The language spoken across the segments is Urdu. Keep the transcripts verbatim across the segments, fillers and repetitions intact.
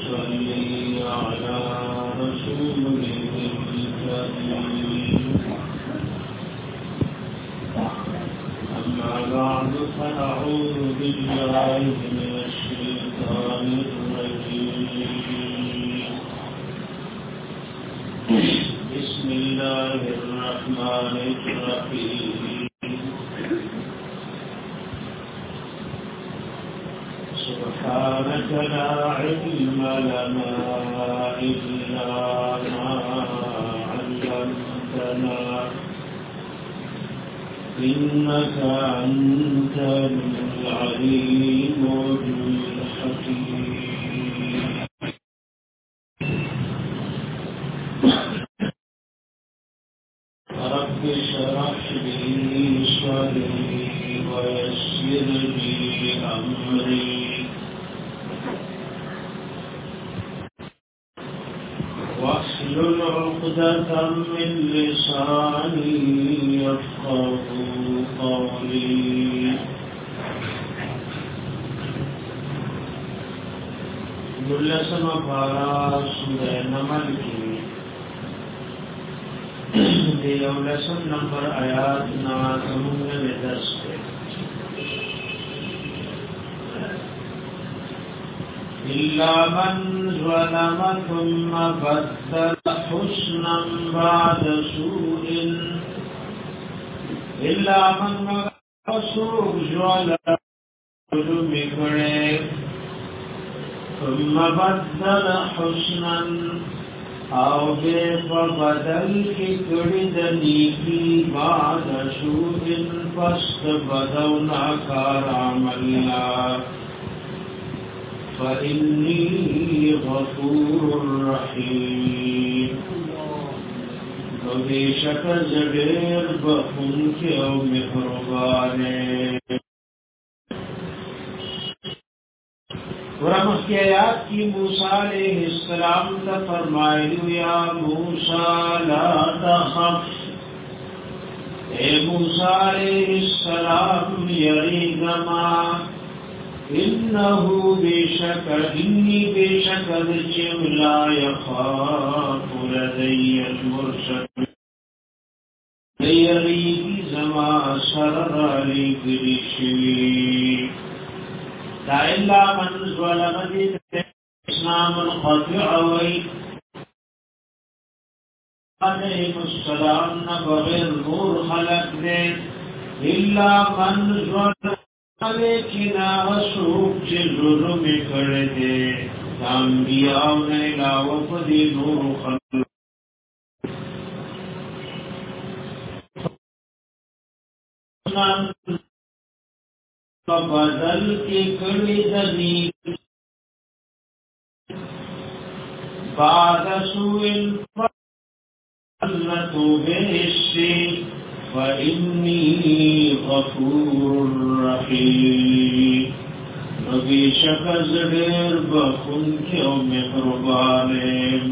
صل على رسوله الكريم أما بعد فأعوذ بالله من الشيطان الرجيم بسم الله الرحمن الرحيم سبحانك لا علم لنا إلا ما علمتنا إنك أنت العليم الحكيم رب اشرح لي صدري ويسر لي أمري واحلل عقدة من لساني يفقه قولي دلسم پارا سورہ نمل کی دیولسم نمبر آیات نازمون میں دس ہے إلا من ظلم ثم بدل حسنا بعد سوء إلا من سوء ظلم ثم بدل حسنا او بے بدل کی کڑد نیکی بعد سوء فست بدونا کار عملنا فإني غفور رحيم وبشك زبير بخنك او مهربانه ورمخ کی آیات کی موسیٰ علیہ السلام تا فرمائیو یا موسیٰ لا تخف اے موسیٰ علیہ السلام یریگما إنه بشك إني بشك ذجم لا يخاف لدي المرسل ليغيب زما سرر عليك لشوي لا إلا من ظلم دي إسلام القطع وي عليهم السلام بغير نور خلق دي إلا من ظلم لیکن آسوک چه ظلم کرده انبیاء نے علاوہ پدی نور خلق بدل کے کڑی دنی بعد سوء فلتو بیشی فإني غفور رحيم نبی شکر زدیر بخون کے او مہربانیم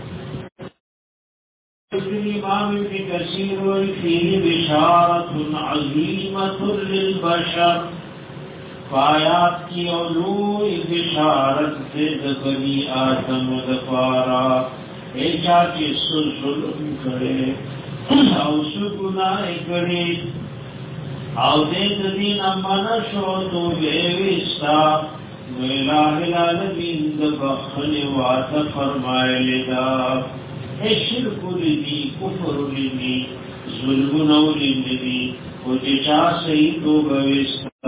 الإمام ابن كثير فيه بشارة عظيمة للبشر فآيات کی علوی بشارت دد بنی آدم دفارا ایچا کی ظلم کرے او سو گناہ کری او دید دین امانا شو تو بیوستا نو الہ العالمین دبخل وعد فرمائے لدا اے شرک لدی کفر لدی ظلم نو لدی و جچا سیدو بیوستا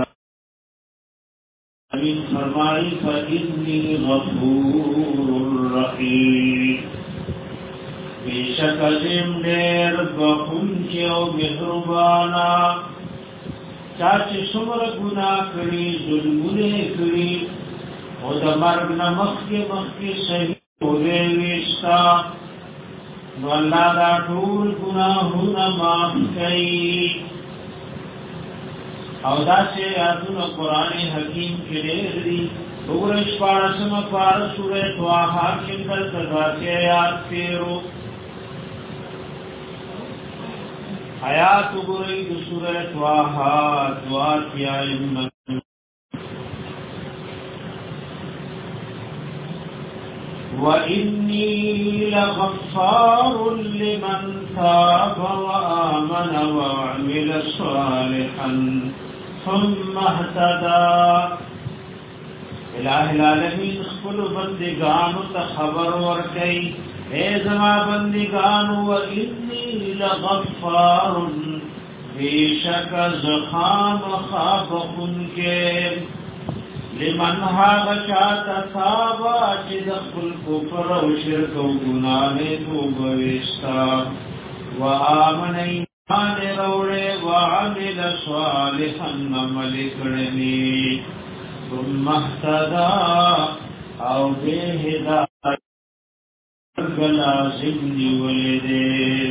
امین فرمائی فإنی غفور الرحیم بیشک عظیم دیر بخون کی او مہربانا چاچی سمر گناہ کری ظلمونے کری او دا مرگ نمخ کے مخ کے صحیح ہوئے ویستا نو اللہ دا ٹول گناہونا معاف کئی او دا سے آدھونا قرآن حکیم کے لئے دی دورش پارسم پارس سورہ تواہا کندر تدا سے آیات تیرو آیات گرئی دو سورہ تواہا دوات یا امت وَإِنِّي لَغَفَّارٌ لِمَنْ تَابَ وَآمَنَ وَعَمِلَ صَالِحًا ثُمَّ اهْتَدَى. الہ العالمین خپل بندگانو ته خبر ورکړي، اے زما بندگانو وَإِنِّي لَغَفَّارٌ بیشک زخام خابخن کے لمن هاغ چاہتا تابا چید خل کفر و شرک و گناہ توبویستا و آمن ایمان روڑے و عمل صالحا عمل کرنی ثم احتدا او بے ہدایت لازم نیولدے.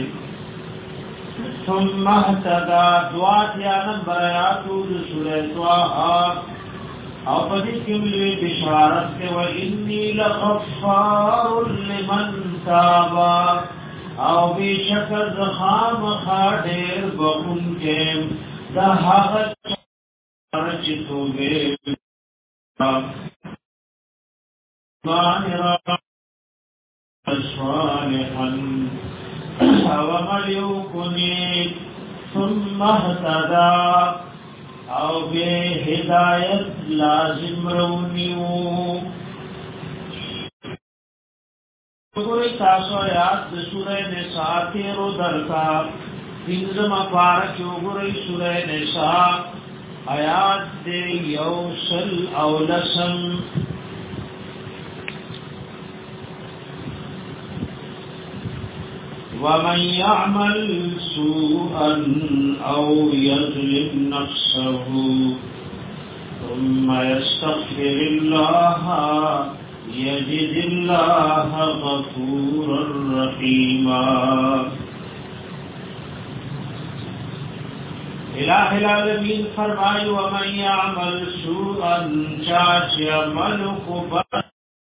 ثم اهتدى دوات یا نمبر آیاتو سورہ طه او پدې کې ملي بشارت ته و انی لغفار لمن تاب او بشک زخام خاطر بخون کې دا هغه چې توبه ظاهرا صالحا او مليكني ثم اهتدى او بے ہدایت لازم رونیو. گوری تاسو آیات سورہ نساء تیرو درکا پینزم پارکیو گوری سورہ نساء آیات دے یوسل اولسم. وَمَنْ يَعْمَلْ سُوءًا أَوْ يَظْلِمْ نَفْسَهُ ثُمَّ يَسْتَغْفِرِ اللَّهَ يَجِدِ اللَّهَ غَفُورًا رَحِيمًا. الہ العالمین فرمائے وَمَنْ يَعْمَلْ سُوءًا چاچ عمل کو بر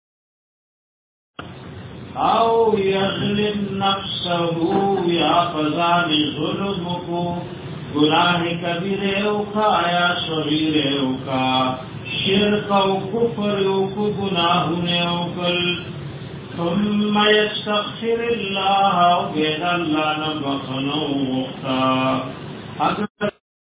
او یظلم نفسه یا فزان ظلم کو گناہ کبیر اوکا یا صغیر اوکا شرک او کفر اوکو گناہن اوکل ثم یستغفر اللہ او بید اللہ نبخنو مختا اگر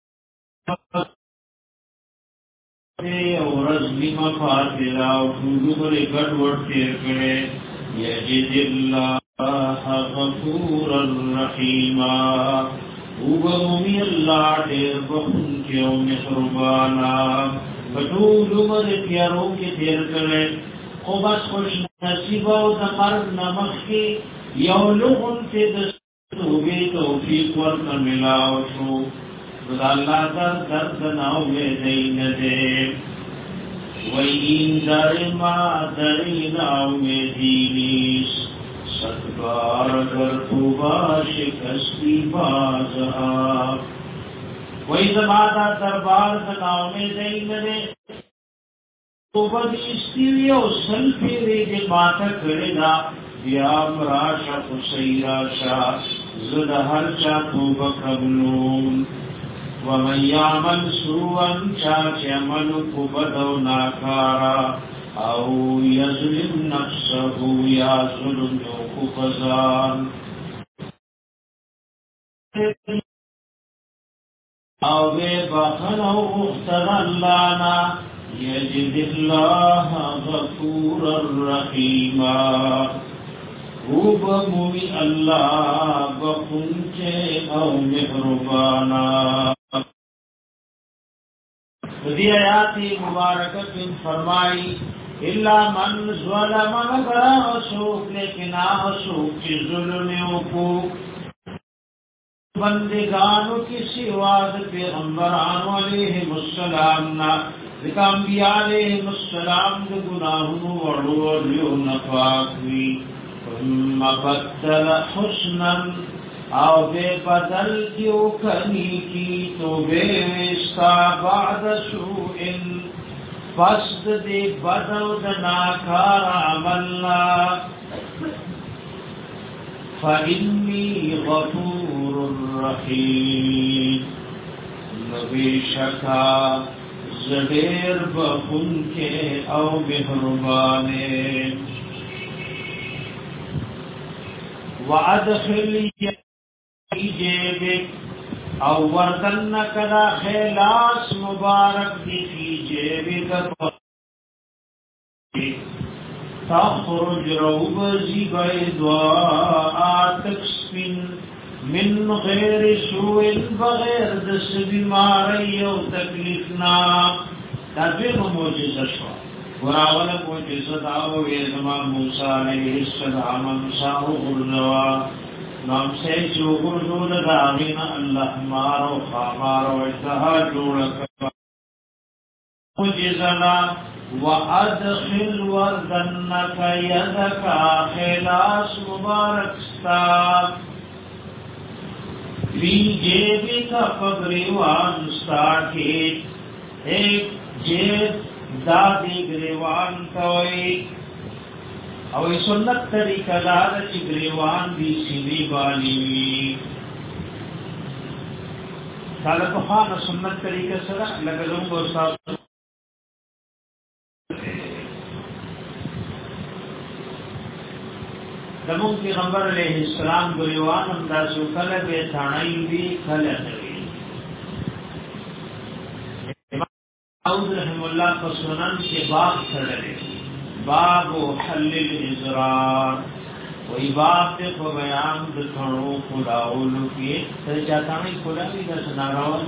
او رزمی مفاترہ او ٹوڈو گڑ وڑ تیر کرے یجد اللہ غفورا رحیما اوگمی اللہ دیر بخون کے او محربانا بطول عمر تیاروں کے تیر کرے خوبت خوش نصیبہ و دمرد نمخ کے یو لغن سے دستوبے توفیق ورکا ملاو شو خدا اللہ در درد ناو میں دین دے وَإِن دَرِمَا دَرِنَا اُمِدِينِس ستبار گر توبا شکستی بازها وَإِن زمادا دربار دنا اُمِدین دے توبا دیستیوی او سلپی ریگی ماتا کرنا بیام راشا خسی راشا زد ہر چا توبا قبلون. وَمَنْ يَعْمَلْ سُوءًا چاچ عمل کو بدو ناکارا او یظلم نفسه یا ظلم کو فزان او بے بخن او اختر اللانا یجد اللہ غفورا رحیما اوبموی اللہ بخنچے او محربانا. دی آیاتی مبارکت فرمائی الا من ظلم مگر آسوک لیکن آسوک چی ظلمیوں کو بندگانو کی سواد پیغمبرانو علیہم السلامنا ذکا انبیاء علیہم السلام دو گناہنو وڑو وڑیو نفاقوی ثم بدل حسنا او بے بدل کیو کنی کی تو بے وستا بعد سوئن فسد دے بدو دناکار عملنا فإنی غفور رحیم نبی شکا زبیر بخن کے او مہربانے. وادخل جیبک او وردن کدا خلاص مبارک دی فی جیبک تخرج روبزی بیضاء تکسپن من غیر سوء بغیر دس بیماری و تکلیفنا تدویر موجزه شوا وراول موجزه داو ویزما موسیٰ علیہ السلام مساو غرزوا نام سے جو غرزول داغین اللہ مارو خامارو اجتہا جوڑکا موجزنا وَأَدْخِلْ وَرْدَنَّكَ يَدَكَ خلاص مبارک ستا فی جیبک پگریوان ستا کے ایک جیب دادی گریوان کوئی او سنت طریقہ دار چی گریوان دی سیدی بالی وی طالب خان سنت طریقہ سرا لگلوں گو صاحب زمون پیغمبر علیہ السلام گریوان اندازو کل بے تھانائی بھی کل نوی امام داود رحم اللہ کو سنن کے باب کھڑے باب حل الازرار وی باب تے کو بیان دکھنو کھلاولو کی تر چاہتانی کھلاوی دس ناراوان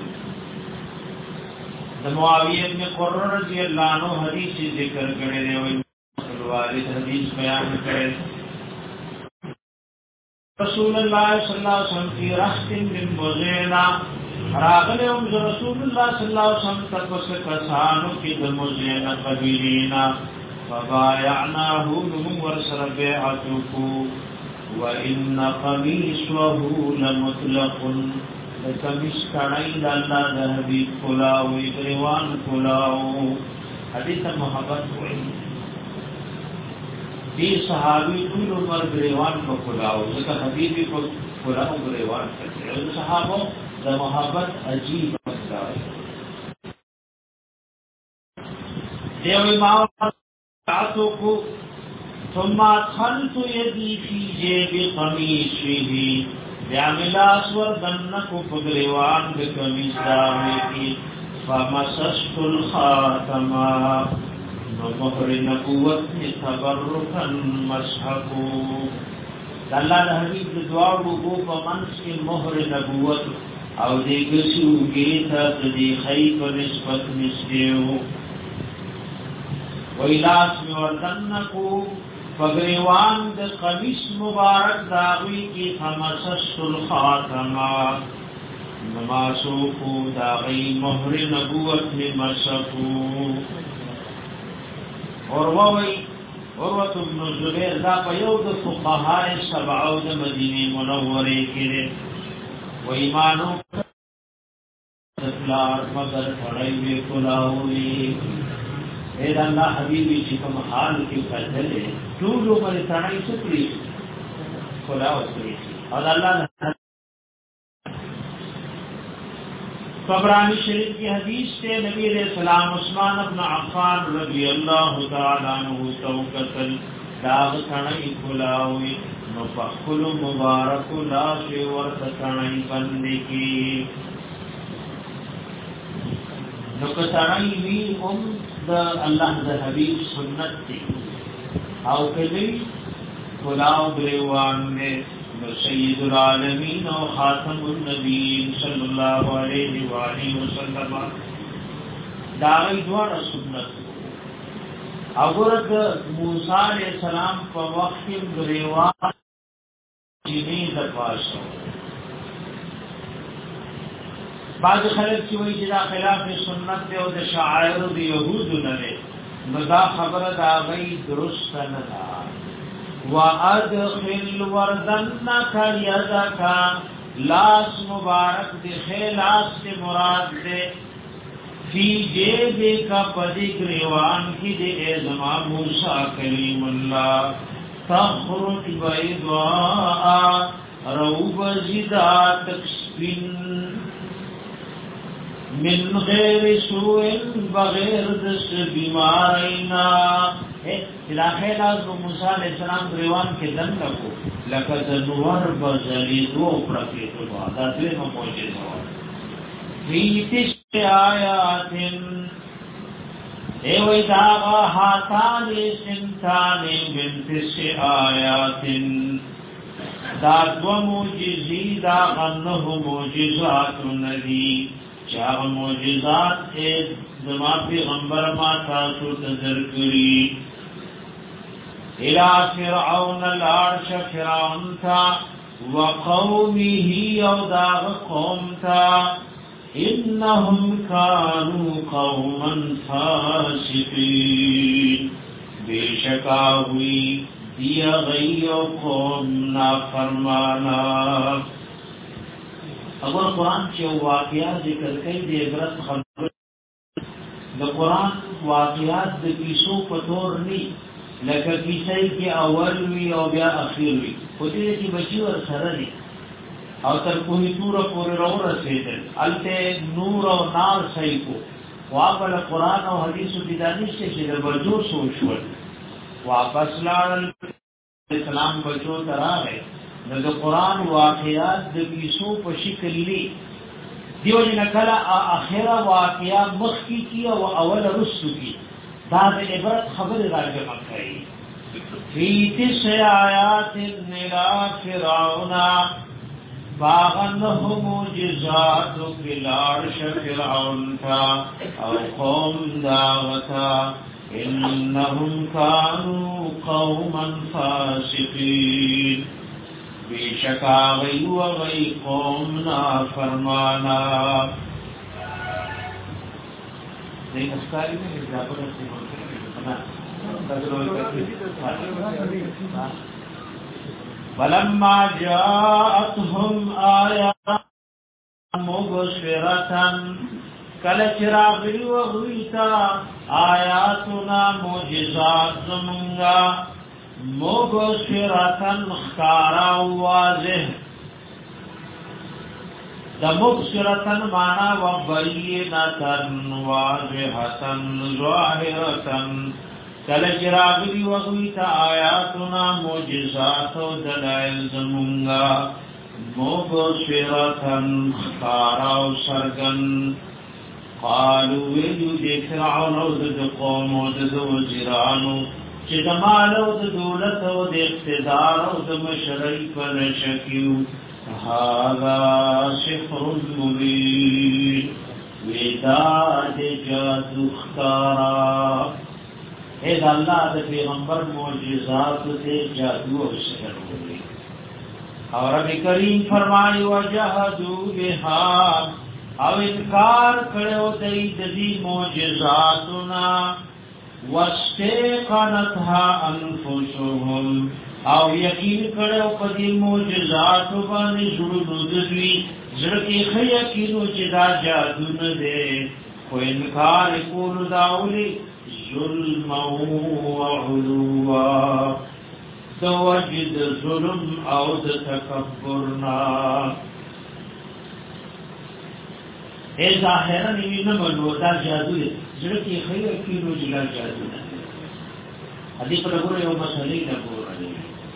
معاویہ ابن قرر رضی اللہ عنہ حدیث ذکر کرے دے وی والد حدیث بیان کرے رسول اللہ صلی اللہ علیہ وسلم کی رخت من مزینا راغلے ام رسول اللہ صلی اللہ علیہ وسلم تقص کسانو کی دمزینا قبیلینا فبایعناہو نمو ورسر بیعتوکو وَإِنَّ قَمِيصَهُ لَمُطْلَقٌ لَكَمِسْ کَنَئِدَ اللہ دہبیب کلاو اگریوان کلاو حدیث محبت ہوئی دی صحابی طول عمر گریوان کو کلاو ذکر حبیبی کو کلاو گریوان کرتے ہیں صحابوں دا محبت عجیب مقدار دیو امام تعطو کو ثم ادخلت یدی فی جیب قمیشی بیعمل اسور دنکو پگریوان بکمیس داوی کی فمسست الخاتمہ مہر نبوت نے تبرکن مسحقو اللہ دا حبیب دعا لوگو پا منس کے مہر نبوت او دے گسو گیتا تدی خیب نسبت نسدیو ویلاس میں وردنکو فگریوان دا قمیس مبارک داغوی کی خمسست الخاتمہ نماسوکو داغی مہر نبوت نے مسحقو وروي عروة بن الزبير ذا بيوض فقهاء سبعو دا مدینی منوری کرے ویمانو تفلار مگر پڑھائی کلاوی اید اللہ حبیبی چکم حال کی قتلے جولو پر تنائی سکری کلاو سکری اور اللہ طبرانی شریف کی حدیث سے نبی علیہ السلام عثمان بن عفان رضی اللہ تعالیٰ عنہ توقتل داغ تنائی کلاوی نفقل مبارک لاش ورد تنائی بندی کی نکتنائی بھی ام دا اللہ دا حبیب سنت تھی او کلی کلاو گریوان میں سید العالمین و خاتم النبیین صلی اللہ علیہ وآلہ وسلم داغی دوارا سنت اگرد موسیٰ علیہ السلام پا وقت گریوان جنی دفاسو بعض خلق کی وی جدا خلاف سنت دے و دا شعائر دی یہود نلے مدا خبر داغی درست ندا وَأَدْخِلْ وَرْدَنَّكَ يَدَكَ لاس مبارک دے خیلاس سے مراد دے فی جیبک پدی گریوان کی دے اے زمان موسیٰ کلیم اللہ تخرج بیضاء روب زدا تکسپن من غیر سوء بغیر دس بیمارینا الاخر از موسی علیہ السلام ریوان کې دن لکو لکه د نور بزلی دو پرتی تو دا دې نو معجزه و فی تسع آیات ای وای دا هاتان سنتان من تسع آیات دا دو معجزی دا غنه معجزات ندی چاہ معجزات اے زمان پیغمبر ما تاسو تذرکری الى فرعون العرش فرعون تا وقومه او داغ قوم تا انهم كانوا قوما فاسقين بشکا ہوئی دیا غی قوم نافرمانا اگر قرآن چې واقعات ذکر کوي د عبرت خبر د قرآن واقعات د کیسو په تور نه لکه کیسه کې اول وی او بیا اخیر وی خو دې کې بچي ور سره دي او تر کومې تور پورې راو رسیدل الته نور او نار صحیح کو واقعا قرآن او حدیث د دانش چې د برجو سوچول واپس لاړ اسلام بچو تراغه د قرآن واقعات د کیسو په شکل لی دیو جن کلا اخره واقعا مخکی کی او اول رسو کی دا د عبرت خبر راځي مکه فی تسع آیات الى فرعون باغنه معجزات بالعرش فرعون تا او قوم داوتا انهم كانوا قوما فاسقين بیشکا غی و غی قوم نافرمانا دین اسکاری میں اضافہ کرتے ہیں ولما جاءتهم آیات مبصرة کل چراغی و غیتا آیاتنا معجزات زمنگا مبصرتن خارا واضح دا مبصرتن مانا و بینتن واضحتن ظاہرتن کل چراغی وغویتا آیاتنا معجزات و دلائل زمونگا مبصرتن خارا و سرگن قالو ویدو دی فرعون و دی قوم و دی وزیرانو چې د مال او د دولت او د اقتدار او د مشرۍ په نشکیو هاذا سحر مبین ودا د جادو ختارا اے د الله د پیغمبر معجزات ته جادو او سحر وي اور رب کریم فرمایي وجحدوا بها او انکار کړو د دې معجزاتنا واستيقنتها انفسهم او یقین کړو په دې معجزات باندې زړه دوی زړه کې خیا کینو چې دا جادو نه دی خو انکار کول داولي ظلم او علوا توجد ظلم او تکبرنا اے ظاهرا نیمه منو دا جادو دی زړه کې خیر کینو جلا جادو نه ادي په لګور یو مسلې نه ګورې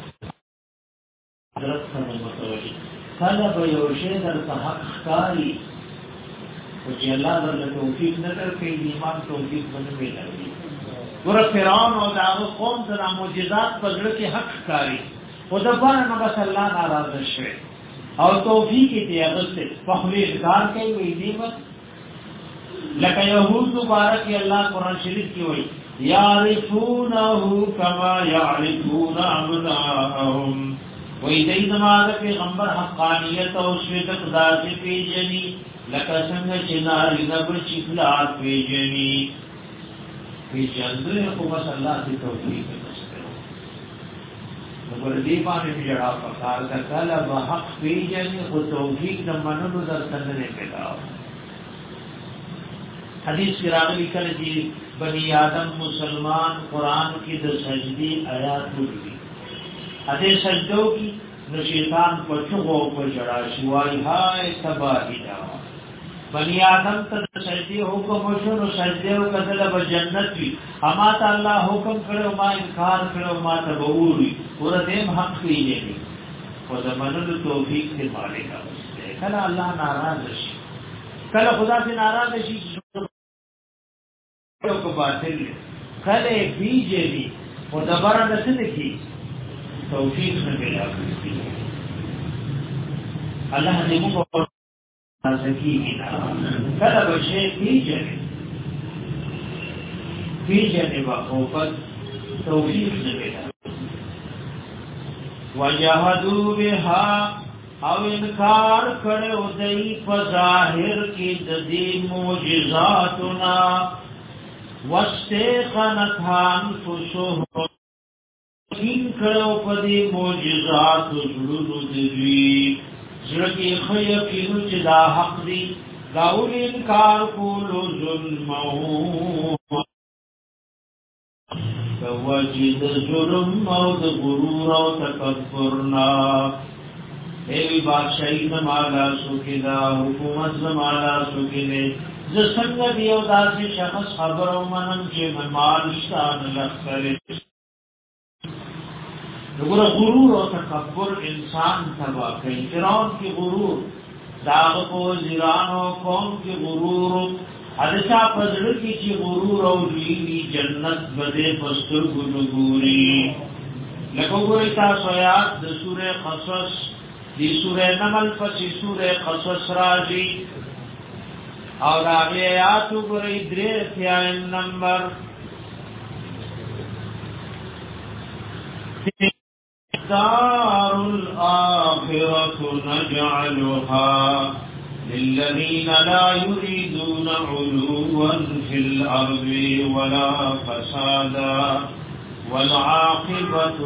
حضرت سره متوجي کله به یو شی در په حق ښکاری او چې الله درته توفیق نه درکړي ایمان توفیق باندې ملایي ور فرعون او داغه قوم سره معجزات په زړه کې حق ښکاری او د بار نه بس الله ناراضه شي او توفیق دې اغسته په خپل اقدار کوي وی دی لکه یهود مبارک الله قرآن شریف کی وای یعرفونه کما یعرفون ابناءهم وای دې زماده پیغمبر حقانیت او صدق ذات پیجنی لکه څنګه چې ناری نبر چې خلاص پیجنی پیجندره خو بس الله دې توفیق ورکړي نو دې باندې جڑا پکار دا کله به حق پیجنی خو توفیق د منلو درته نه پیدا حدیث کی راغلی کله چې بنی آدم مسلمان قرآن کی د سجدی آیات وګړي اته سجدو کی نو شیطان په چغو په جڑا شوای هاي تباہی دا بنی آدم ته سجدي حکم وشو نو سجده وکړه به جنت وي اما ته الله حکم کړو ما انکار کړو ما ته ووري ورته حق کیږي او د منلو توفیق ته مالک اوسه کله الله ناراض شي کله خدا سے ناراض شي او کو باطل کله بیجلی او دبره نشته کی توفیق نه ملا الله دې موږ سکینا کله به شي بیجلی بیجلی واقعات توفیق نه ملا وجحدوا بها او انکار کړو دای په ظاهر کې د دې معجزاتنا واستيقنتها انفسهم ان کړو په دې معجزات زړونو دې زړه کې خیر کینو چې دا حق دی داول انکار کولو ظلم وجد ظلم او د غرور او تکبرنا ایوی بادشاہی نمالا سوکیدا حکومت نمالا سوکیدے زسنگ دیو داسی شخص خبر و منم چه ممالشتان لخکرے نگر غرور و تکبر انسان تبا کئی فرعون کی غرور داغ کو زیران و قوم کی غرور حدثہ پزر کی چی غرور و لیلی جنت بدے پستر گنگوری لکو گریتا سویات دسور قصص دی سورہ نمل پسی سورہ قصص راجی اور آگے آیاتو گرئی دریر تیائن نمبر دار الآخرة نجعلها للذین لا يريدون علوا في الأرض ولا فسادا والعاقبة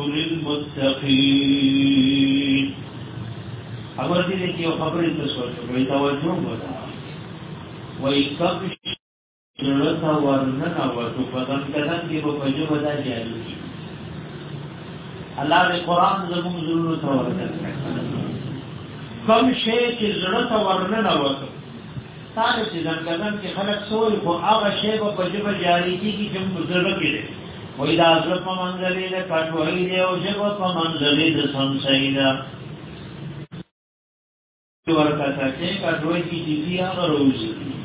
للمتقين خبر دې کې یو خبرې تاسو ته وایي توجه وکړئ وایي کله چې لږه ورننه ورته بدن کړه چې په پجو ودا جاري الله دې قران زموږ زړونو ته ورکړي کوم شی چې لږه ورننه ورته تاسو چې ځنګلن کې خلک سوې خو هغه شی په پجو جاري کیږي چې موږ زړه کې وایي دا ځل په منځلې ده کټوي دی او چې په منځلې ده سمسایدا ورکا سکے کا دوئی کی جیسی آغا روزی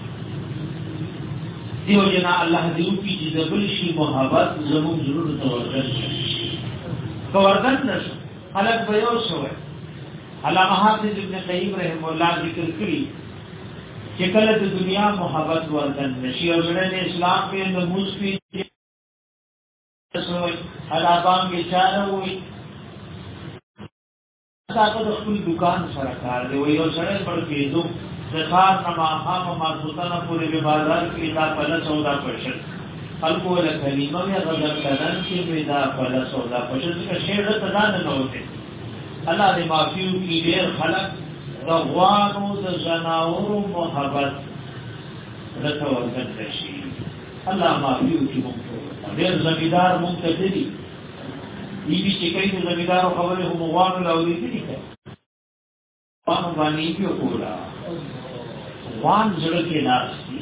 دیو جنا اللہ دیو کی جیدبلشی محبت زمون ضرور توردن توردن نشو خلق بیو سوئے علامہ حافظ ابن قیم رحم اللہ ذکر کری چکلت دنیا محبت وردن نشی اور جنین اسلام کے نموز کی سوئے علابان کے چارہ ہوئی تاکہ تو خپل دکان سره کار دی وي او سره پر کېدو ځخار نما هم ما سلطانه پورې په بازار کې دا په سودا پښل خلکو له کلمه یا غزل کدان کې دا په سودا پښل چې شعر ته ځان نه وته الله دې معفو کې ډېر خلک غوانو د جناورو محبت رته ورته شي الله معفو کې مونږ ډېر زمیدار مونږ ته دي ایوی چکای تو زمیدارو خبره هم غوانو لاوری دی که غوانو بانی پیو کولا غوان زرکی ناستی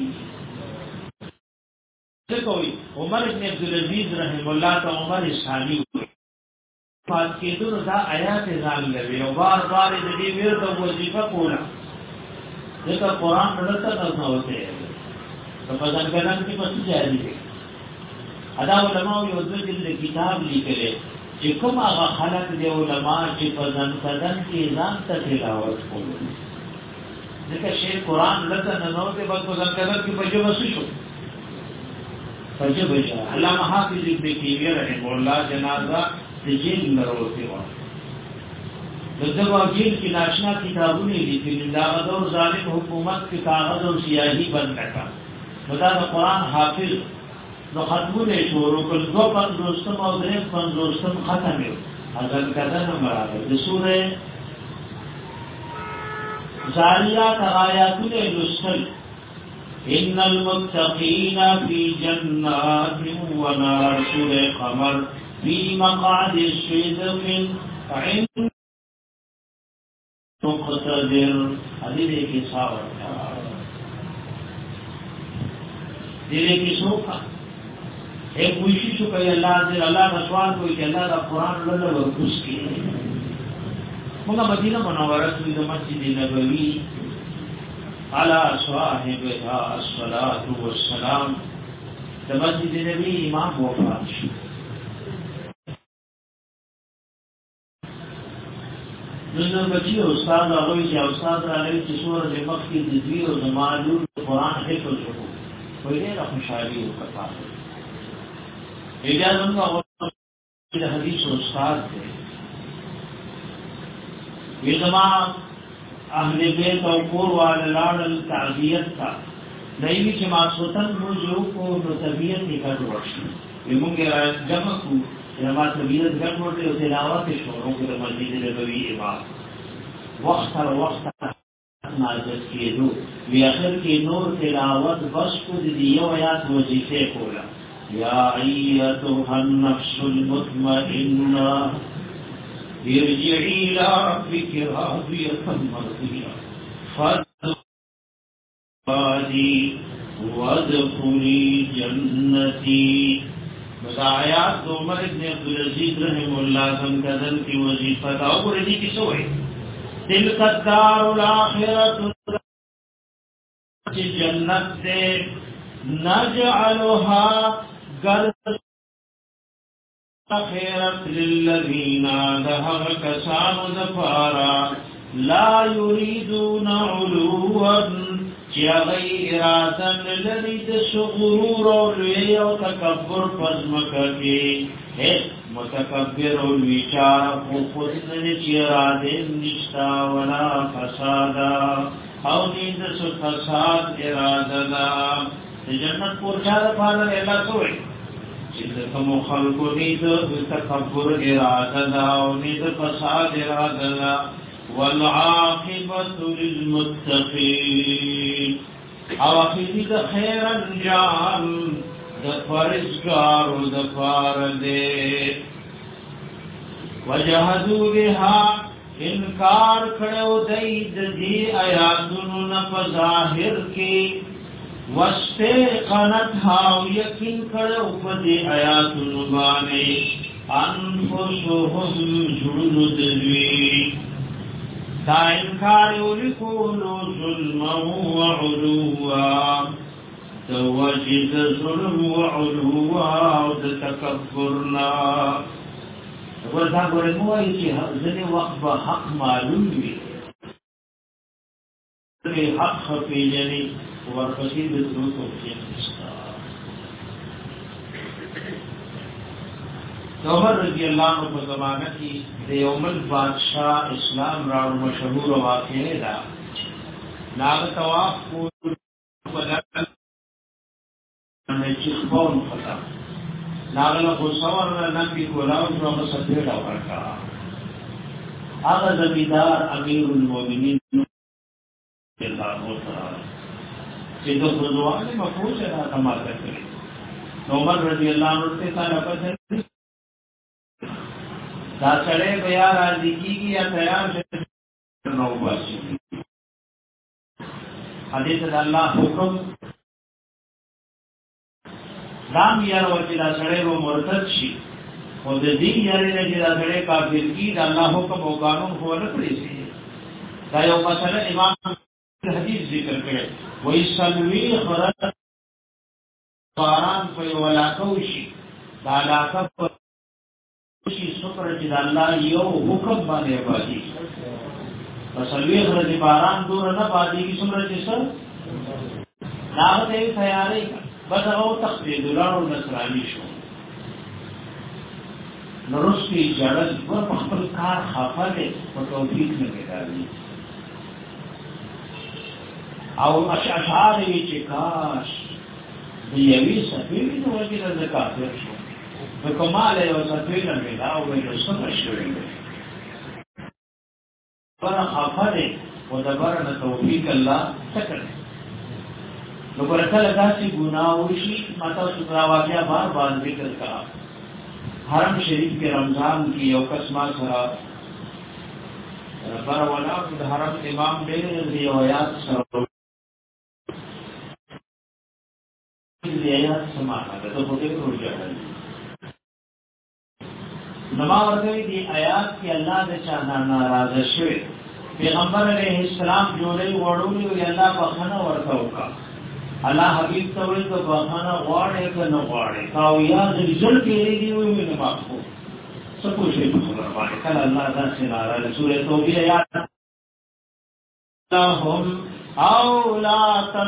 سکوی عمر ابن عبدالعزیز رحم اللہ تا عمر ثانی ہوئی فات کی دونو دا آیات ازان لوی و بار بار دی ویر دا وظیفہ کولا دیکھا قرآن رتا نظر ہوتے ہیں تو پزن کنن کی مسیح جاری دی ادا علماء یو دل کتاب لیکلے چې کوم هغه خلک دی علماء چې په ځان بدن کې ځان ته تلاوت کوي ځکه چې قرآن لته نه نو ته په ځان بدن کې په جواب شو په جواب شو علامه حافظ ابن کثیر رحمه الله جنازه د جیل نروته و دغه جیل کې ناشنا کتابونه دي چې دا غو ظالم حکومت کې کاغذ او سیاهي بند کړه نو دا قرآن حافظ نو ختمونه شروع کړ دو پنځوستم او درې پنځوستم ختم یو اذن کدن مراد د سوره زاریات آیاتونه لسل ان المتقین فی جنات و نار سوره قمر فی مقعد صدق عند مقتدر حدیث کی صاحب دې کې څوک ایک کوشش کوي الله دې الله کا سوال کوي چې الله دا قرآن له ورکوس کې موږ مدینه منوره کې د مسجد نبوي على صاحبها الصلاة والسلام د مسجد نبوي امام وفات شو نو بچي استاد هغه چې استاد را لوي چې سورہ مخکې د دوی او زمالو قرآن حفظ وکړو وایي ډېر خوشالي وکړه اجازه موږ د حدیث استاد دی ویزما اهل بیت او کور وال لاړل تعزیت تا دایي چې ما سوتن مو جو کو نو طبيعت نکړ ورشي موږ جمع کو ما طبيعت ګډ ورته او تلاوت شروع کړو د مسجد نبوي امام وخت تر وخت نازل کېدو وی اخر کې نور تلاوت بس کو دي یو آیات وظیفه کوله یا ایتها النفس المطمئنه ارجعي الى ربك راضيه مرضيه فادخلي وادخلي جنتي آیات عمر ابن عبدالعزیز رحم اللہ سنکدن کی وظیفہ دا اور دی کی سوئے تلک الدار الاخرت جنت سے نجعلها گرد خیرت للذین دہر کسان دفارا لا یریدون علوا چیا غی ارادن لرید سغرور و لوی و تکبر پزمکا کی متکبر و لویچار خوفدن چی ارادن نشتا ولا فسادا او نید سو فساد ارادنا جنت پورچار پانا اللہ سوئے چیزکم خلقو نید تکبر ارادنا و نید فساد ارادنا والعاقبة للمتقين او اخیری دا خیر انجام دا فرزگار و دا فاردے وجہدو بها انکار کڑو دید دی آیاتنو نفظاہر کی واستيقنتها یقین کڑو پدی آیاتنو بانے انفسهم جلد دوی دا انکار ولکولو ظلما وعلوا توجد ظلم وعلوا تکبرنا وردا ګورمو چې ځنې وخت به حق معلوم وي دې حق خفيجني ورپسې د څوک توفیق نشته عمر رضی اللہ عنہ په زمانہ کې د یومل بادشاہ اسلام راو مشهور واقعه دا ناغ طواف کو بدل نه چې خپل خطا ناغ له خسور نه کې کولاو نو مسدې دا ورکا هغه زمیدار امیر المؤمنین الله تعالی چې د خدوانه مفروض را تماشه کړی عمر رضی اللہ عنہ ته تعالی په دا سړی بیا راځي کیږي یا تیار نو باسي حدیث د الله حکم رام یار ورته دا سړی وو مرتد شي او د دې یاري نه چې دا سړی کافر کی د الله حکم او قانون خو نه پړي شي دا یو مسله امام حدیث ذکر کړي وای سلوی خرج باران په ولاکو شي دا علاقه شي سپر چې الله یو حکم باندې باندې مسلوی خرج باران دور نه باندې کی سمره چې سر داغه ته تیارې بس او تخفیض دولار نصرانی شو نورستی جړل ور خپل کار خافله او توفیق نه کړی او اشعار یې چې کاش د یوې سفیر د وجه د کافر شو په کوماله یو سفیر نه دا او یو څه شوی پر خافله او د بارنه توفیق الله تکړه نو ورته داسې ګناه وشي ماته شکر واقعیا بار بار ذکر کا حرم شریف کې رمضان کې یو کس ما سره بار ولا د حرم امام ډېر روایت سره دې آیات سماعه ده ته په دې ورجړل نما ورته دې آیات کې الله د چا ناراضه شوی پیغمبر علیہ السلام جوړي وړولې وی الله بخنه ورته وکا الله حبیب ته وی ته بخنه غواړي کنه غواړي او یا ځل کې دی وی نه ماخو څه پوښي په خبره باندې کله الله دا سره سورې توبه آیات لهم او لا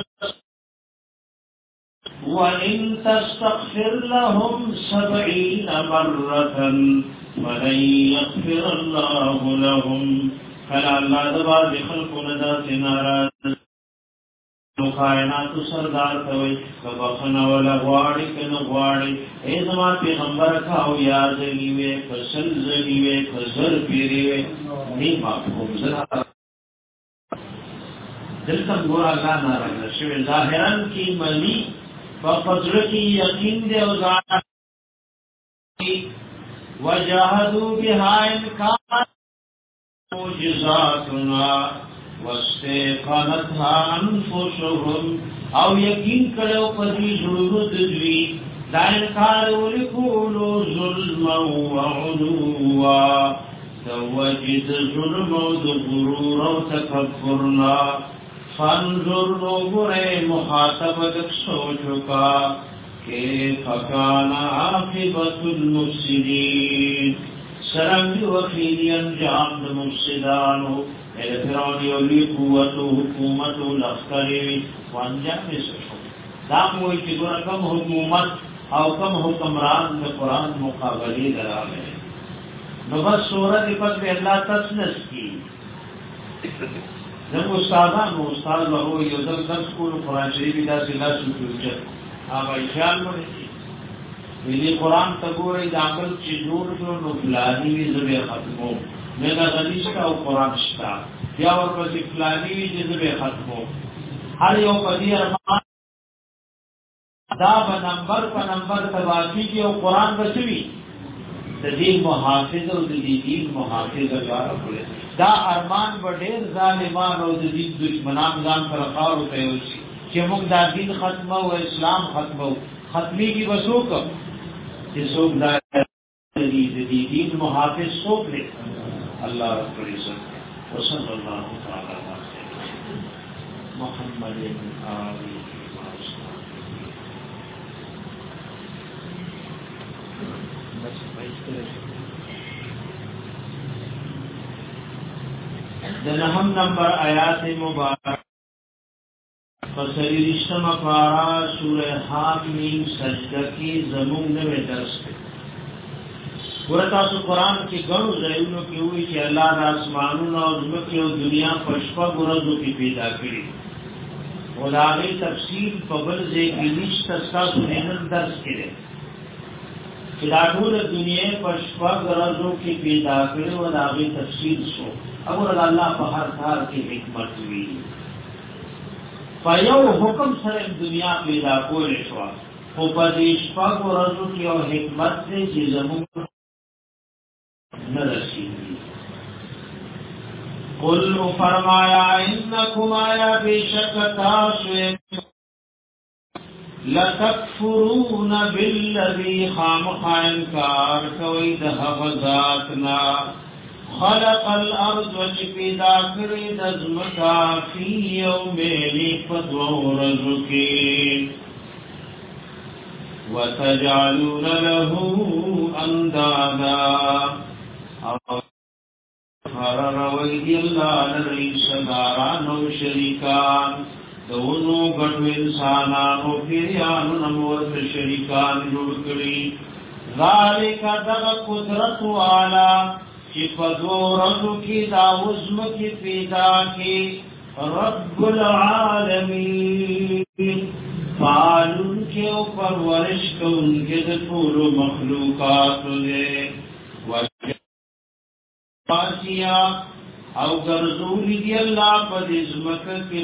وَإِن تَسْتَغْفِرْ لَهُمْ سَبْعِينَ مَرَّةً فَلَن يَغْفِرَ اللَّهُ لَهُمْ فَلَا اللَّهُ دَبَارِ خَلْقُنَ ذَاتِ نَارَاتِ نو کائنات سردار توي کبخنا ولا غواړي کنه غواړي اے زما پیغمبر کا او یاد نیوي فصل زنیوي فزر پیریوي ني مفهوم زرا دلته ګور الله ناراضه شوی ظاهرا کی ملی فقدر کی یقین دے او ځان وجاهدوا بها انکار معجزاتنا واستيقنتها انفسهم او یقین کړو پدې جوړو دې دا انکار ولکولو ظلم او عدوا توجد ظلم او غرور او تکبرنا فانظر نوبره مخاطبت سوچو کا کیف کان عاقبت المفسدین سرنگ وخیلی انجام د مفسدانو اے فرعون یولی قوت و حکومت و لخکری وانجام نسو دا موئی چی گونا کم حکومت او کم حکمران د قرآن مقابلی دراغے نو بس سورت پت بے اللہ تسنس کی زم استادان او استاد له یو ځل درس کول قرآن شریف دا سلا سوچو هغه خیال مونږ دي قرآن ته ګورې د عمل چې جوړ شو نو فلانی وی زبې ختمو مګا غلیشتا او قرآن شتا بیا ورپسې فلانی وی زبې ختمو هر یو پدې ارمان دا په نمبر په نمبر تباکی کې او قرآن بچوي د دې محافظ او د دې دین محافظ لپاره کړی دا ارمان و ډیر ظالمان او د دین دشمنان ځان پر خاور ته وشي چې موږ دا دین ختمه او اسلام ختمه ختمي کی وسوک چې څوک دا دې دې دین محافظ څوک دی الله رب العزت وصلی الله تعالی علیه محمد آله دنہم نمبر آیات مبارک فسری رشتم پارا سورہ حامیم سجدہ کی زمون نوے درس پہ ورطا سو قرآن کی گنو زیونو کی ہوئی کہ اللہ دا اسمانون اور زمکی و دنیا پشپا گرزو کی پیدا کری خداغی تفصیل پبل زیگی نشت استاسو نینن درس کرے کہ داخول دنیا پشپا گرزو کی پیدا کری و داغی تفصیل سو اگر اللہ په هر کار کې حکمت وی فیو حکم سره دنیا پیدا کول شو او په دې شپه ورځو کې او حکمت دې چې زموږ نه رسیږي قل فرمایا انکم آیا بشک تاسو لتکفرون بالذی خامخ انکار کوي د هغه ذاتنا خلق الارض وجبدا کرد ازمکا فی یومینی فتو رزکی وتجعلون له اندادا فرر ویدی اللہ لرئیس داران و شریکان دونو گٹو انسانان و پیریان نمورت شریکان جوڑ کری ذالک دغ قدرت والا کہ پدو رضو کی دا وزم کی پیدا کی رب العالمین فعالن کے اوپر ورش کو ان کے دفول مخلوقات دے وجہ او گرزولی دی اللہ پد ازمک کی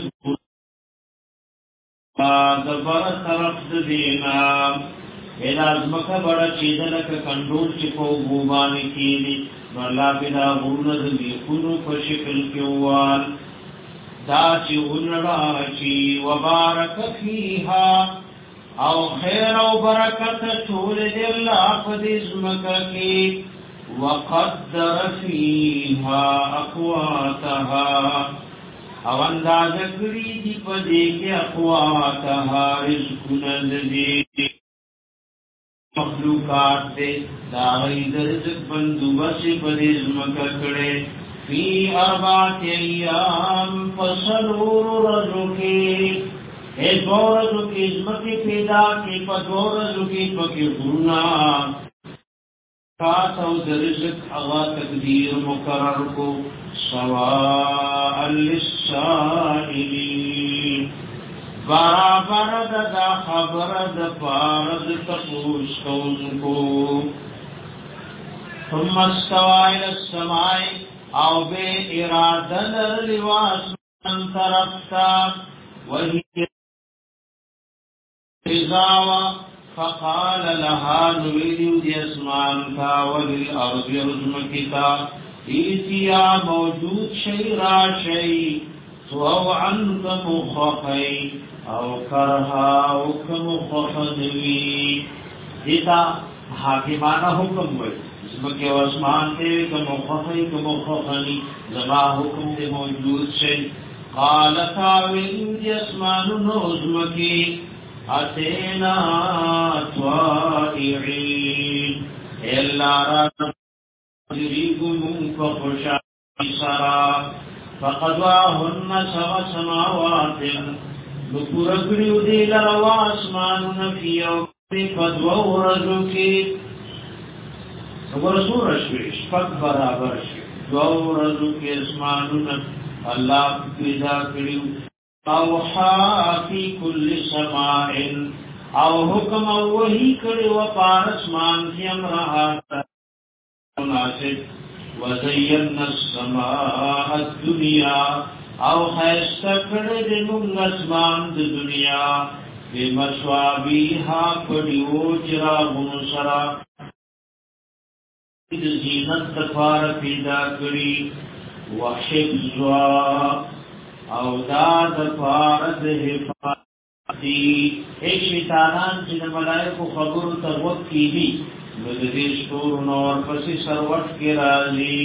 دبر طرف دینا اینا ازمک بڑا چیدنک کنڈول چکو بوبانی کیلی نو اللہ بنا غرند بیخونو پر شکل کیوال دا چی غنرا چی وبارک فیہا او خیر او برکت ټول دې الله په دې زمکه کې وقدر فيها اقواتها او انداز کړی دی په دې کې اقواتها رزقنا دې مخلوقات دې دا غي رزق بندوبس په دې زمکه کړي فی اربعه ایام فسلور رزقی اے دورزو کی زمکی پیدا کی پا دورزو کی پکی غرونا کاتا و درزق اغا تقدیر مقرر کو سواء للسائلین برابر دا خبر دا پارد تپوش کون کو ثم استوى الى السماء او بے ارادن لواسمان طرفتا وہی رضاوة فقال لها نویدیو دی اسمان کا وللارض رزمکتا ایتیا موجود شئی را شئی توعن کمخخی او کرها او کمخخدوی دیتا حاکمانہ حکم وی اسمکی و اسمان تیوی کمخخی کمخخنی زما حکم دی موجود شئی قالتا ویدیو دی اسمان نوزمکی اتینا طائعین اللہ را جریگم فخشای سرا فقضاهن سوا سماوات نپورکڑیو دیل روا اسمانون فی یوم فدوو رزوکی ورسول رشویش فق برابر شوی دو رزوکی اسمانون اللہ پیدا کریو اوحا فی کل سماع او حکم وحی کڑی و پارسمان کی امرہا مناسب وزین السماء الدنیا او خیست کڑی دی منگ اسمان دی دنیا بی مشوابیها کڑی و جرا منسرا زینت دفار پیدا کڑی و حفظوا او داد فارد حفاظی ایک شیطانان چی دا ملائکو خبرو تغوط کی دی ندیش تورن اور پسی سروٹ کی رازی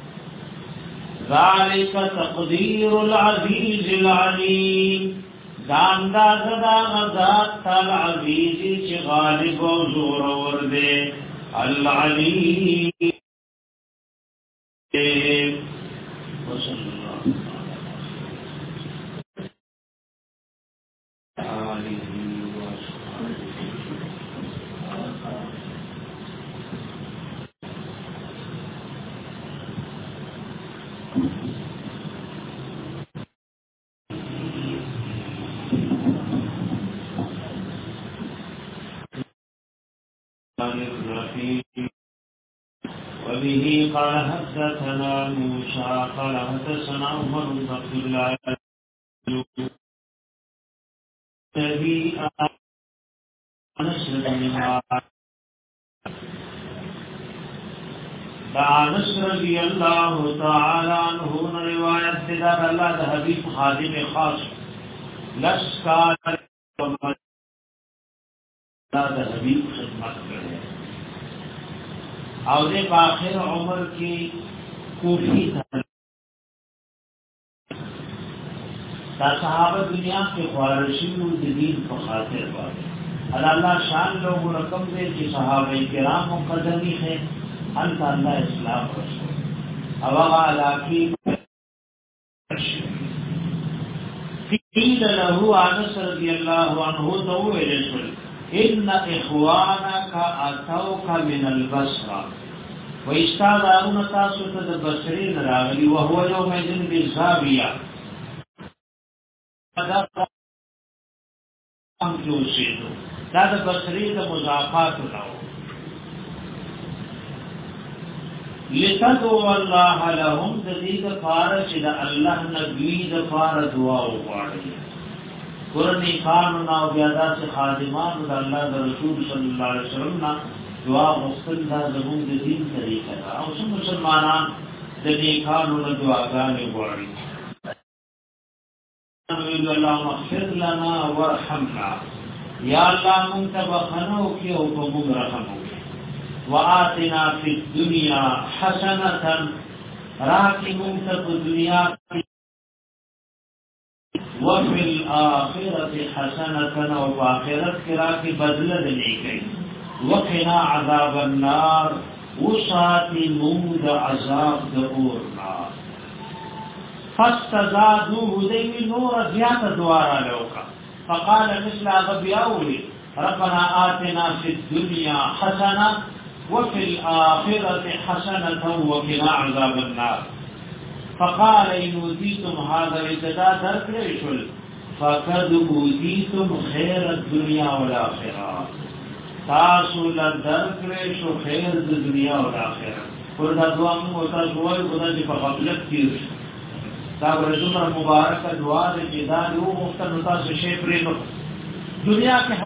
ذالک تقدیر العزیز العلیم دانداز دا غزات تال عزیزی چی غالب و زور ورده العلیم وصل اللہ وبه قال حدثنا موسى قال حدثنا عمر بن عبد الله الذي انس رضي الله تعالى عنه روایت ده الله د حبیب خادم خاص لشکار د حبیب خدمت کړي او د اخر عمر کې کوفی دا صحابه دنیا کې خوارشینو د دین په خاطر باندې الله شان لوګو رقم دې چې صحابه کرام مقدمی ہے انت الله اسلام رسول او علاقی قیل له انس رضی الله عنه تو رسول ان اخوانك اتوك من البصره واستاذون تاسو ته د بصرین راغلی او هو یوم اذن بالزاویه دا هم جوړیدو دا د بصری د مضافات نو لتدعو الله لهم ذید فارج د الله نبی د فار دعا وغواړي قرآن خان او بیادا سے خادمان د الله د رسول صلی الله علیه وسلم نا دعا مستندا زمون د دین طریقه او څو مسلمانان د نیکانو د دعاګانې وغواړي اللهم اغفر لنا وارحمنا یا اللہ منتب خنو کی او پمون رحمو وآتنا فی الدنیا حسنتا راکی منتب دنیا وفی الآخرت حسنتا او آخرت کی راکی بدلد نیکی وقنا عذاب النار وساتی مود عذاب دورنا فاستزادوه دیوی نور زیادہ دوارا لوکا فقال مثل غبی اولی ربنا آتنا فی الدنیا حسنا وفي الآخرة حسنة وقنا عذاب النار فقال إن أوتيتم هذا الابتداء دركريشل فقد أوتيتم خير الدنيا والآخرة تاسو لدركريشو خير الدنيا والآخرة قلت دعا من وتاسوال قلت فقبلت تيرش تاب رسول مبارک دعا دے جدال او مختن تاسو شیخ رینو دنیا کے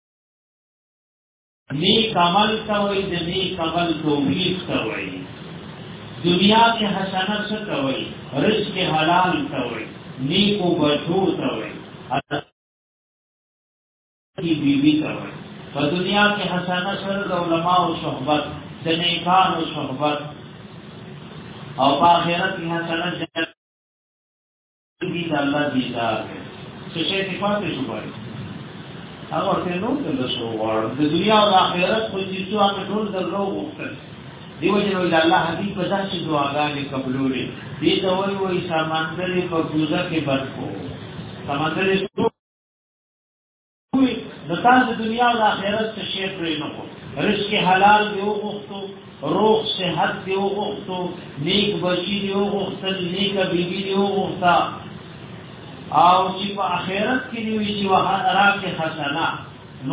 نیک عمل کوي د نیک عمل توفیق کوي دنیا کې حسنات څه کوي رزق حلال کوي نیک او بچو کوي کی بیبي کوي په دنیا کې حسنات سره د علماء او صحبت د نیکان او صحبت او په آخرت کې حسنات دي د الله دیدار څه شي په پاتې شو وایي هغه ورته نو د شو ور د دنیا او آخرت خو دې څو هغه ټول درلو وکړ دیو جنو د الله حبیب په ځای چې دعاګانې قبولې دې ته وایي وایي سمندرې په کوزه کې بد کو سمندرې کوی د تاسو دنیا او آخرت څخه شی پرې نه کو رزق حلال دی او غوښتو روح صحت دی او غوښتو نیک بچی دی او غوښتل نیک بیبي دی او غوښتا او چې په آخرت کې دی چې وحرا کې حسنا نو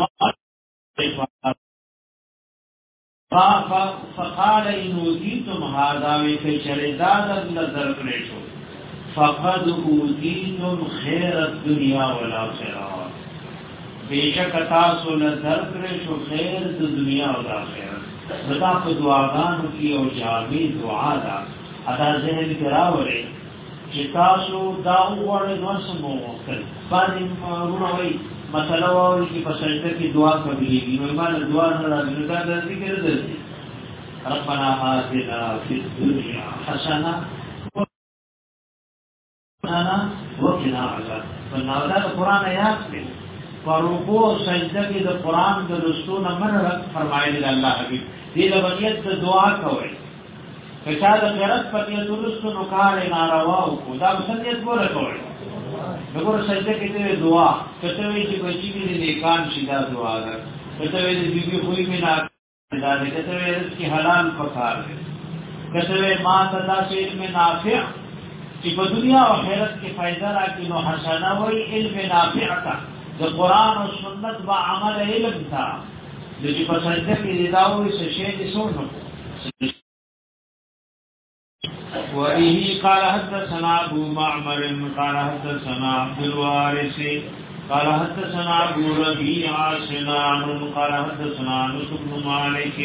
فقال ان اوتيتم هذا وكشرداد النظر کړو فقد اوتيتم خير الدنيا والاخره بیشک تاسو نظر کړو خیر د دنیا او آخرت زدا په دعاګانو کې او جامع دعا دا ادا ذهن کې راوړي چې تاسو دا وګورئ نو سمو وکړئ باندې ورونوي مثلا وایي چې په سجده کې دعا کوي نو ایمان دعا نه راځي دا د ذکر دی ربنا آتنا فی الدنیا حسنه وقنا عذاب النار دا قرآن آیات دی ورکوع سجده کې د قرآن د لوستو نه منع فرمایلی الله حبیب دې لبنیت د دعا کوي کچا د غیرت په دې درستو نو کار ناروا او کو دا مسنیت وره کوي دغه سجده کې ته دعا کته وی چې بچی دې نیکان شي دا دعا ده کته وی دې بیبي خوې می نه دا دې کته وی رزق حلال پکار کته وی ما تدا سے علم نافع چې په دنیا او آخرت کې فائدہ راکړي نو حسنه وی علم نافع تا د قران او سنت با عمل علم تا د چې په سجده کې داوي څه شی دي سونو وإيه قال حدثنا أبو معمر قال حدثنا عبد الوارث قال حدثنا أبو ربيع سنان قال حدثنا أنس بن مالك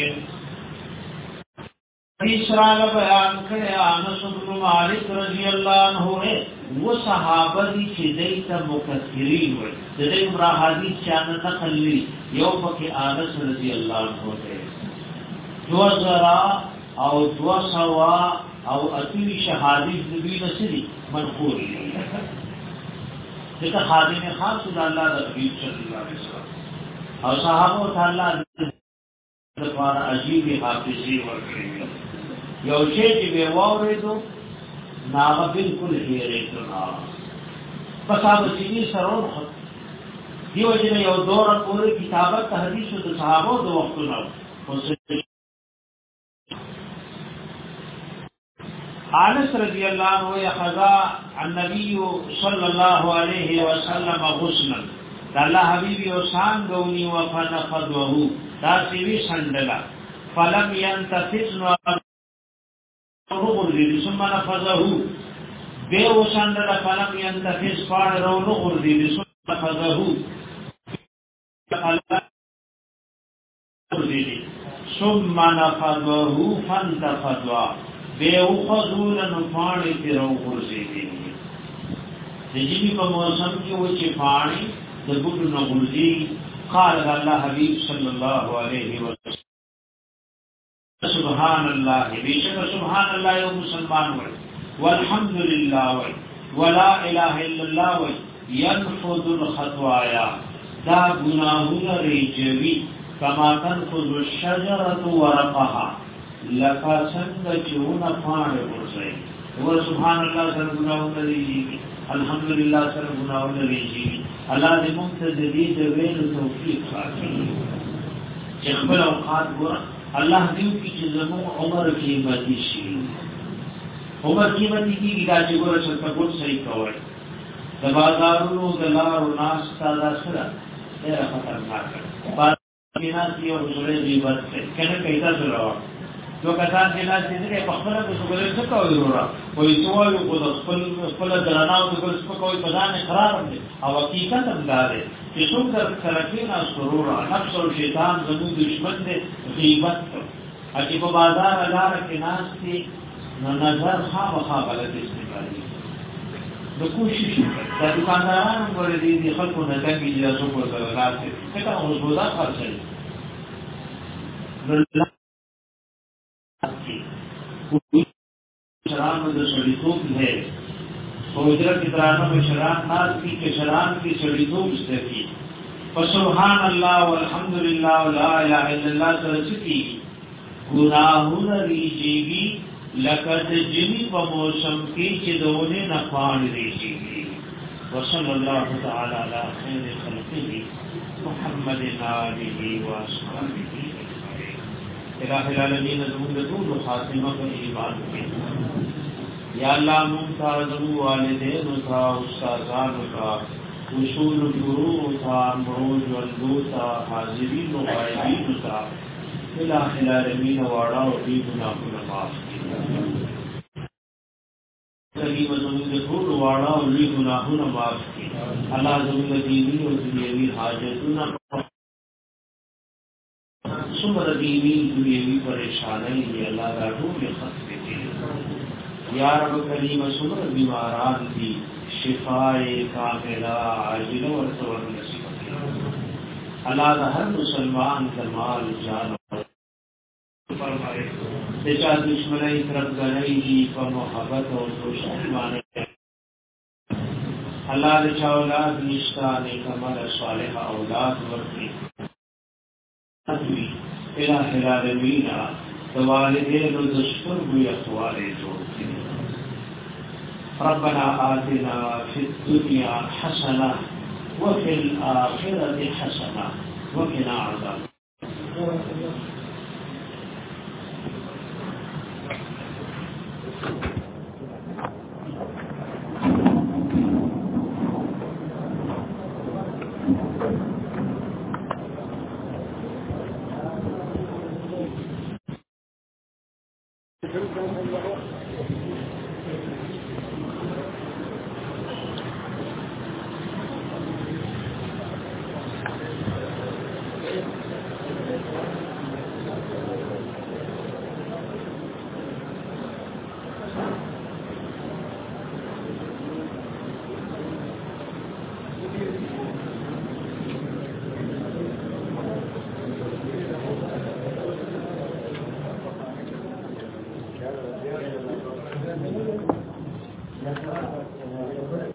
اسرائیل بیان کرے انس بن مالک رضی اللہ عنہ ہے وہ صحابہ دی چې دیتا مکثرین وي د دې عمر حدیث چا نه تخلی یو پکې انس رضی الله عنه ہے دو زرا او دو سوا او اتوی شهادت نبی نصری منقول دغه خادم خاص د الله د حبیب صلی الله علیه وسلم او صحابه تعالی د لپاره عجیب حافظي ورکړي یو شی چې به واورېدو ناغه بالکل هېرېدو پسابه چې سرور دیو چې یو دور پورې کتابت حدیث د صحابه د وختونو انس رضی اللہ عنہ یخذا النبی صلی اللہ علیہ وسلم غسلا اللہ حبیبی و سانگونی و فنفضوه دا سیوی سندلا فلم ینتفض نغردی ثم نفضوه بیو سندلا فلم ینتفض فار رو نغردی ثم نفضوه ثم نفضوه فانتفضوه بیو خضول نفانی تیرو خرسی دی دیجیبی پا موسم کی وہ چی فانی دبوٹو نغلزی قال الله حبیب صلی اللہ علیہ وسلم سبحان اللہ بیشک سبحان اللہ یو مسلمان وی والحمدللہ وی ولا الہ الا اللہ وی ينفذ الخطوایا دا گناہون ریجوی کما تنفذ الشجرة ورقها لکا سنگ چون پان برسائی وہ سبحان اللہ سر گناہون ریجوی الحمدللہ سر گناہون ریجوی اللہ دے منتظرین دوین توفیق خاکی چخبر اوقات گورا اللہ دیو کی چیزمون عمر قیمتی شی عمر قیمتی کی گی دا چی گورا چلتا گل صحیح کوئی دا بازارونو دلارو ناس تادا سرا دیر خطرناک بازار کی ناسی اور حضور غیبت سے کہنے کہتا سرا جو کسان کی ناسی دیر پخبرہ کو سکولے سکوئی رو را کوئی سوائی خود خپل دراناو دکل سکوئی پدان اقرارم دے او حقیقت هم دارے کہ سوک در سرکینا سرورا نفس و شیطان زمون دشمن دے غیبت کر اکی پا بازار اگار کی ناسی نظر خواب خواب غلط استعمالی دو کوشش دا دکانداران گوڑے دی دی خلقو نتنگی جدا سوک و زرگات سے کتا حضبودا خرچائی شران میں جو شریطوب ہے حجرت کی طرح میں شران ناز کی کہ شران کی شریطوب سے کی فسبحان اللہ والحمدللہ ولا الہ الا اللہ سرسکی گناہون ریجیگی لکت جنی و موسم کی چدونے نفان ریجیگی وصلی اللہ تعالی علی خیر خلقه محمد آلہ و اصحابہ الہ العالمین زمون دول خاتمہ پر ایمان کی یا اللہ منتا زمون والدین تا استاذان کا اصول الفروع تا مروج والدو تا حاضرین و غائبین تا الہ العالمین وعلا و بی گناہون معاف کی تقریب زمون دول وعلا و بی گناہون معاف کی اللہ زمون دینی و دنیاوی حاجتنا سمر دینی دنیاوی پریشانی دی اللہ دا ٹول خطب دی یا رب کریم سمر بیماران دی شفاء کاملہ عاجل و ارتور نصیب دی اللہ دا ہر مسلمان کمال جان فرمائے دیچا دشمنی طرف گنائی دی پر محبت و دوشن مانے اللہ دیچا اولاد نشتان کمال صالح اولاد ورکی الہ العالمین والدین و دشکر بھی اخوالے جوڑتے ربنا آتنا فی الدنیا حسنہ وفی الآخرة حسنہ وقنا عذاب